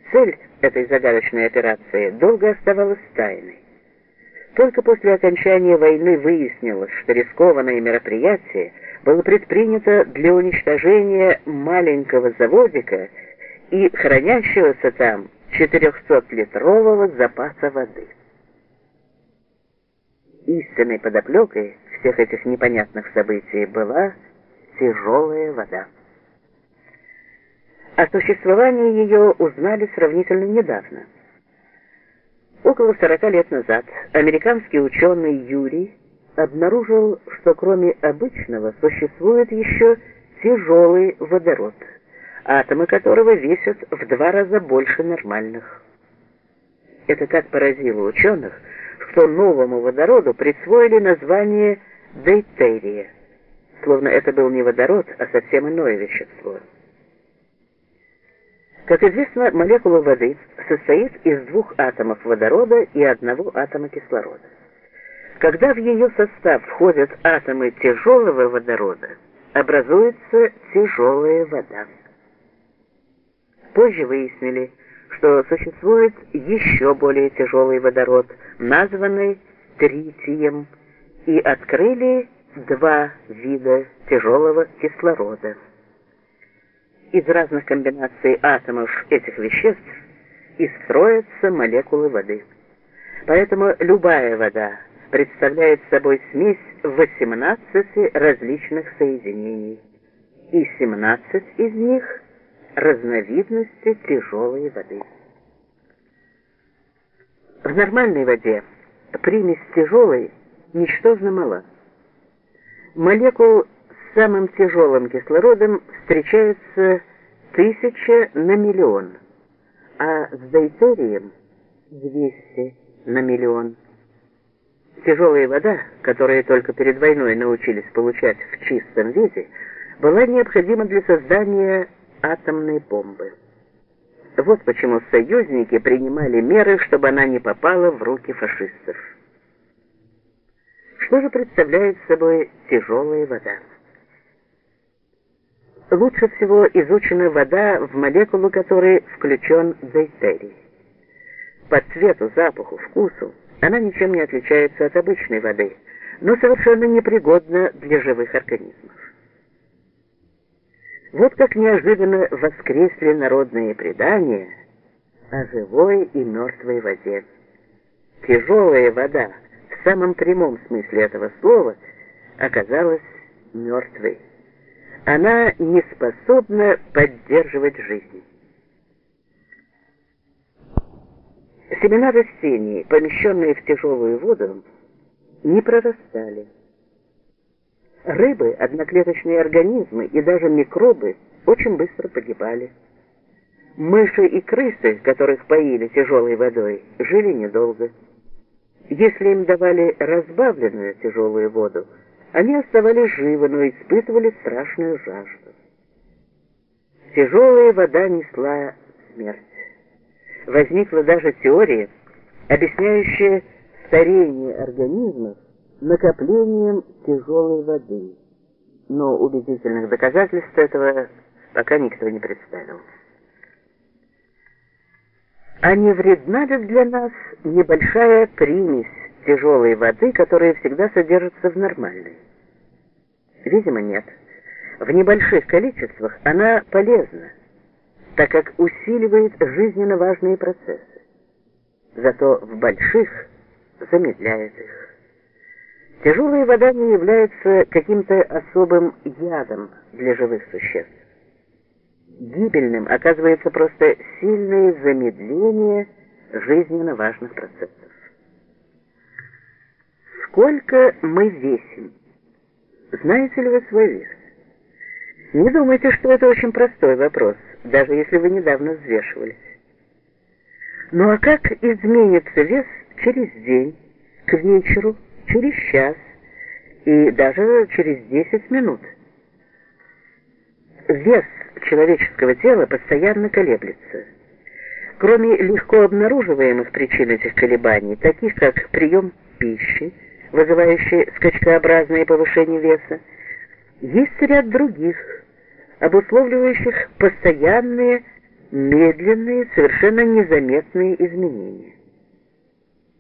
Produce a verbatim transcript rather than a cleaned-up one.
цель этой загадочной операции долго оставалась тайной. Только после окончания войны выяснилось, что рискованное мероприятие было предпринято для уничтожения маленького заводика и хранящегося там четырехсотлитрового запаса воды. Истинной подоплекой всех этих непонятных событий была тяжелая вода. О существовании ее узнали сравнительно недавно. Около сорока лет назад американский ученый Юрий обнаружил, что кроме обычного существует еще тяжелый водород, атомы которого весят в два раза больше нормальных. Это так поразило ученых, что новому водороду присвоили название дейтерия, словно это был не водород, а совсем иное вещество. Как известно, молекула воды состоит из двух атомов водорода и одного атома кислорода. Когда в ее состав входят атомы тяжелого водорода, образуется тяжелая вода. Позже выяснили, что существует еще более тяжелый водород, названный тритием, и открыли два вида тяжелого кислорода. Из разных комбинаций атомов этих веществ и строятся молекулы воды. Поэтому любая вода представляет собой смесь восемнадцати различных соединений, и семнадцать из них – разновидности тяжелой воды. В нормальной воде примесь тяжелой ничтожно мала. Молекул с самым тяжелым кислородом встречается тысяча на миллион, а с дейтерием – двести на миллион. Тяжелая вода, которую только перед войной научились получать в чистом виде, была необходима для создания атомной бомбы. Вот почему союзники принимали меры, чтобы она не попала в руки фашистов. Что же представляет собой тяжелая вода? Лучше всего изучена вода, в молекулу которой включен дейтерий. По цвету, запаху, вкусу она ничем не отличается от обычной воды, но совершенно непригодна для живых организмов. Вот как неожиданно воскресли народные предания о живой и мертвой воде. Тяжелая вода, в самом прямом смысле этого слова, оказалась мертвой. Она не способна поддерживать жизнь. Семена растений, помещенные в тяжелую воду, не прорастали. Рыбы, одноклеточные организмы и даже микробы очень быстро погибали. Мыши и крысы, которых поили тяжелой водой, жили недолго. Если им давали разбавленную тяжелую воду, они оставались живы, но испытывали страшную жажду. Тяжелая вода несла смерть. Возникла даже теория, объясняющая старение организмов накоплением тяжелой воды. Но убедительных доказательств этого пока никто не представил. А не вредна ли для нас небольшая примесь тяжелой воды, которая всегда содержится в нормальной? Видимо, нет. В небольших количествах она полезна, так как усиливает жизненно важные процессы. Зато в больших замедляет их. Тяжелая вода не является каким-то особым ядом для живых существ. Гибельным оказывается просто сильное замедление жизненно важных процессов. Сколько мы весим? Знаете ли вы свой вес? Не думайте, что это очень простой вопрос, даже если вы недавно взвешивались. Ну а как изменится вес через день, к вечеру, через час и даже через десять минут? Вес человеческого тела постоянно колеблется. Кроме легко обнаруживаемых причин этих колебаний, таких как прием пищи, вызывающий скачкообразное повышение веса, есть ряд других, обусловливающих постоянные медленные, совершенно незаметные изменения.